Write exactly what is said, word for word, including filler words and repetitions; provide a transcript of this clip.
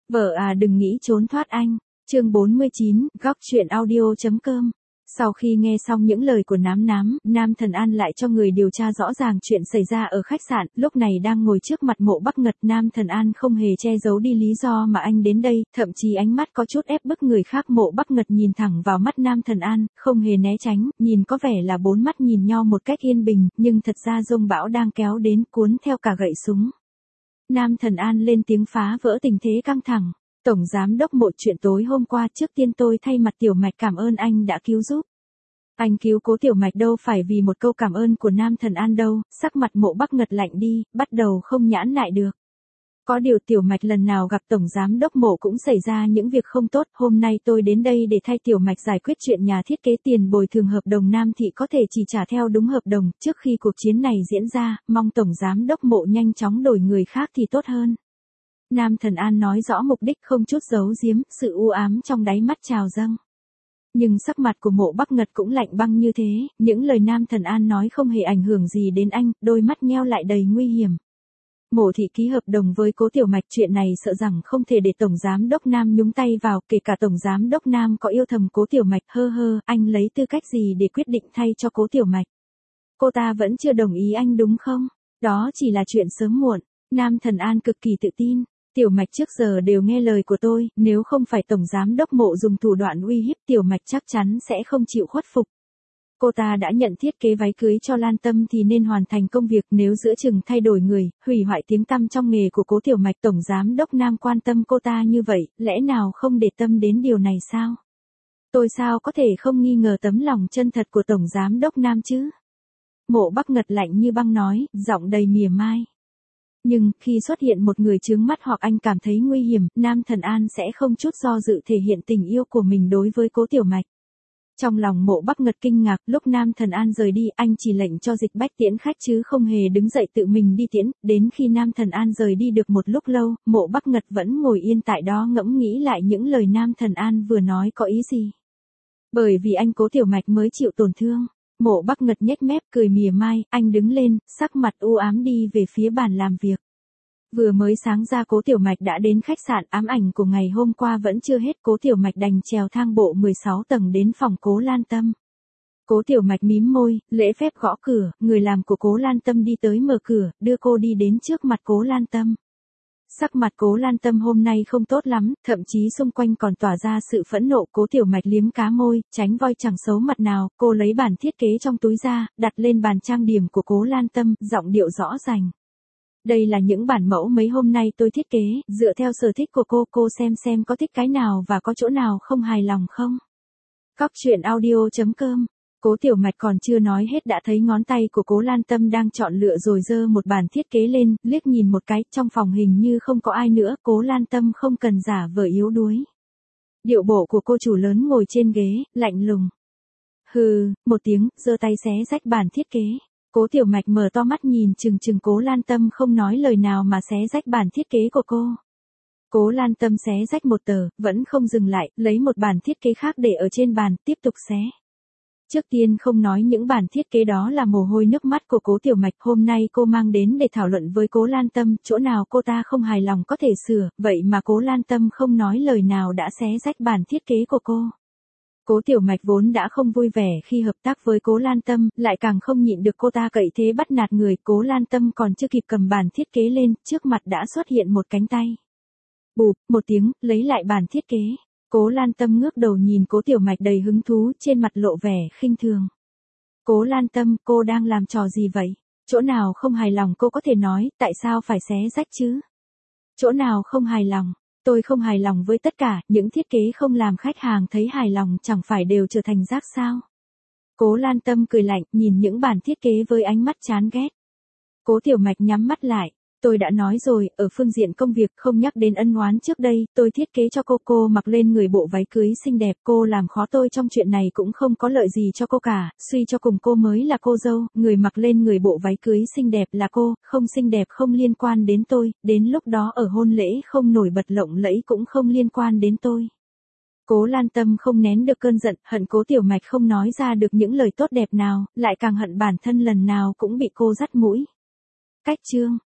Vợ à đừng nghĩ trốn thoát anh. Chương bốn mươi chín, góc chuyện audio.com. Sau khi nghe xong những lời của Nám Nám, Nam Thần An lại cho người điều tra rõ ràng chuyện xảy ra ở khách sạn, lúc này đang ngồi trước mặt Mộ Bắc Ngật. Nam Thần An không hề che giấu đi lý do mà anh đến đây, thậm chí ánh mắt có chút ép bức người khác. Mộ Bắc Ngật nhìn thẳng vào mắt Nam Thần An, không hề né tránh, nhìn có vẻ là bốn mắt nhìn nhau một cách yên bình, nhưng thật ra dông bão đang kéo đến cuốn theo cả gậy súng. Nam Thần An lên tiếng phá vỡ tình thế căng thẳng. Tổng Giám đốc Mộ, chuyện tối hôm qua, trước tiên tôi thay mặt Tiểu Mạch cảm ơn anh đã cứu giúp. Anh cứu cố Tiểu Mạch đâu phải vì một câu cảm ơn của Nam Thần An đâu. Sắc mặt Mộ Bắc Ngật lạnh đi, bắt đầu không nhãn lại được. Có điều Tiểu Mạch lần nào gặp Tổng Giám đốc Mộ cũng xảy ra những việc không tốt. Hôm nay tôi đến đây để thay Tiểu Mạch giải quyết chuyện nhà thiết kế. Tiền bồi thường hợp đồng Nam Thị có thể chỉ trả theo đúng hợp đồng. Trước khi cuộc chiến này diễn ra, mong Tổng Giám đốc Mộ nhanh chóng đổi người khác thì tốt hơn. Nam Thần An nói rõ mục đích, không chút giấu giếm, sự u ám trong đáy mắt trào dâng. Nhưng sắc mặt của Mộ Bắc Ngật cũng lạnh băng như thế, những lời Nam Thần An nói không hề ảnh hưởng gì đến anh, đôi mắt nheo lại đầy nguy hiểm. Mộ Thị ký hợp đồng với cố Tiểu Mạch, chuyện này sợ rằng không thể để Tổng Giám đốc Nam nhúng tay vào, kể cả Tổng Giám đốc Nam có yêu thầm cố Tiểu Mạch. Hơ hơ, anh lấy tư cách gì để quyết định thay cho cố Tiểu Mạch? Cô ta vẫn chưa đồng ý anh đúng không? Đó chỉ là chuyện sớm muộn. Nam Thần An cực kỳ tự tin. Tiểu Mạch trước giờ đều nghe lời của tôi, nếu không phải Tổng Giám đốc Mộ dùng thủ đoạn uy hiếp, Tiểu Mạch chắc chắn sẽ không chịu khuất phục. Cô ta đã nhận thiết kế váy cưới cho Lan Tâm thì nên hoàn thành công việc, nếu giữa chừng thay đổi người, hủy hoại tiếng tăm trong nghề của cố Tiểu Mạch. Tổng Giám đốc Nam quan tâm cô ta như vậy, lẽ nào không để tâm đến điều này sao? Tôi sao có thể không nghi ngờ tấm lòng chân thật của Tổng Giám đốc Nam chứ? Mộ Bắc Ngật lạnh như băng nói, giọng đầy mỉa mai. Nhưng, khi xuất hiện một người chướng mắt hoặc anh cảm thấy nguy hiểm, Nam Thần An sẽ không chút do dự thể hiện tình yêu của mình đối với cố Tiểu Mạch. Trong lòng Mộ Bắc Ngật kinh ngạc, lúc Nam Thần An rời đi, anh chỉ lệnh cho Dịch Bách tiễn khách chứ không hề đứng dậy tự mình đi tiễn. Đến khi Nam Thần An rời đi được một lúc lâu, Mộ Bắc Ngật vẫn ngồi yên tại đó ngẫm nghĩ lại những lời Nam Thần An vừa nói có ý gì. Bởi vì anh cố Tiểu Mạch mới chịu tổn thương. Mộ Bắc Ngật nhếch mép cười mỉa mai, anh đứng lên, sắc mặt u ám đi về phía bàn làm việc. Vừa mới sáng ra cố Tiểu Mạch đã đến khách sạn, ám ảnh của ngày hôm qua vẫn chưa hết, cố Tiểu Mạch đành trèo thang bộ mười sáu tầng đến phòng cố Lan Tâm. Cố Tiểu Mạch mím môi, lễ phép gõ cửa, người làm của cố Lan Tâm đi tới mở cửa, đưa cô đi đến trước mặt cố Lan Tâm. Sắc mặt cố Lan Tâm hôm nay không tốt lắm, thậm chí xung quanh còn tỏa ra sự phẫn nộ. Cố Tiểu Mạch liếm cá môi, tránh voi chẳng xấu mặt nào, cô lấy bản thiết kế trong túi ra, đặt lên bàn trang điểm của cố Lan Tâm, giọng điệu rõ ràng. Đây là những bản mẫu mấy hôm nay tôi thiết kế, dựa theo sở thích của cô, cô xem xem có thích cái nào và có chỗ nào không hài lòng không? Góc chuyện audio.com. Cố Tiểu Mạch còn chưa nói hết đã thấy ngón tay của cố Lan Tâm đang chọn lựa rồi giơ một bản thiết kế lên, liếc nhìn một cái, trong phòng hình như không có ai nữa, cố Lan Tâm không cần giả vờ yếu đuối. Điệu bộ của cô chủ lớn ngồi trên ghế, lạnh lùng. Hừ, một tiếng, giơ tay xé rách bản thiết kế. Cố Tiểu Mạch mở to mắt nhìn chừng chừng cố Lan Tâm, không nói lời nào mà xé rách bản thiết kế của cô. Cố Lan Tâm xé rách một tờ, vẫn không dừng lại, lấy một bản thiết kế khác để ở trên bàn, tiếp tục xé. Trước tiên không nói những bản thiết kế đó là mồ hôi nước mắt của cố Tiểu Mạch, hôm nay cô mang đến để thảo luận với cố Lan Tâm, chỗ nào cô ta không hài lòng có thể sửa, vậy mà cố Lan Tâm không nói lời nào đã xé rách bản thiết kế của cô. Cố Tiểu Mạch vốn đã không vui vẻ khi hợp tác với cố Lan Tâm, lại càng không nhịn được cô ta cậy thế bắt nạt người. Cố Lan Tâm còn chưa kịp cầm bản thiết kế lên, trước mặt đã xuất hiện một cánh tay. Bụp, một tiếng, lấy lại bản thiết kế. Cố Lan Tâm ngước đầu nhìn cố Tiểu Mạch đầy hứng thú, trên mặt lộ vẻ khinh thường. Cố Lan Tâm, cô đang làm trò gì vậy? Chỗ nào không hài lòng cô có thể nói, tại sao phải xé rách chứ? Chỗ nào không hài lòng? Tôi không hài lòng với tất cả, những thiết kế không làm khách hàng thấy hài lòng chẳng phải đều trở thành rác sao? Cố Lan Tâm cười lạnh, nhìn những bản thiết kế với ánh mắt chán ghét. Cố Tiểu Mạch nhắm mắt lại. Tôi đã nói rồi, ở phương diện công việc không nhắc đến ân oán trước đây, tôi thiết kế cho cô, cô mặc lên người bộ váy cưới xinh đẹp, cô làm khó tôi trong chuyện này cũng không có lợi gì cho cô cả, suy cho cùng cô mới là cô dâu, người mặc lên người bộ váy cưới xinh đẹp là cô, không xinh đẹp không liên quan đến tôi, đến lúc đó ở hôn lễ không nổi bật lộng lẫy cũng không liên quan đến tôi. Cố Lan Tâm không nén được cơn giận, hận cố Tiểu Mạch không nói ra được những lời tốt đẹp nào, lại càng hận bản thân lần nào cũng bị cô dắt mũi. Cách chương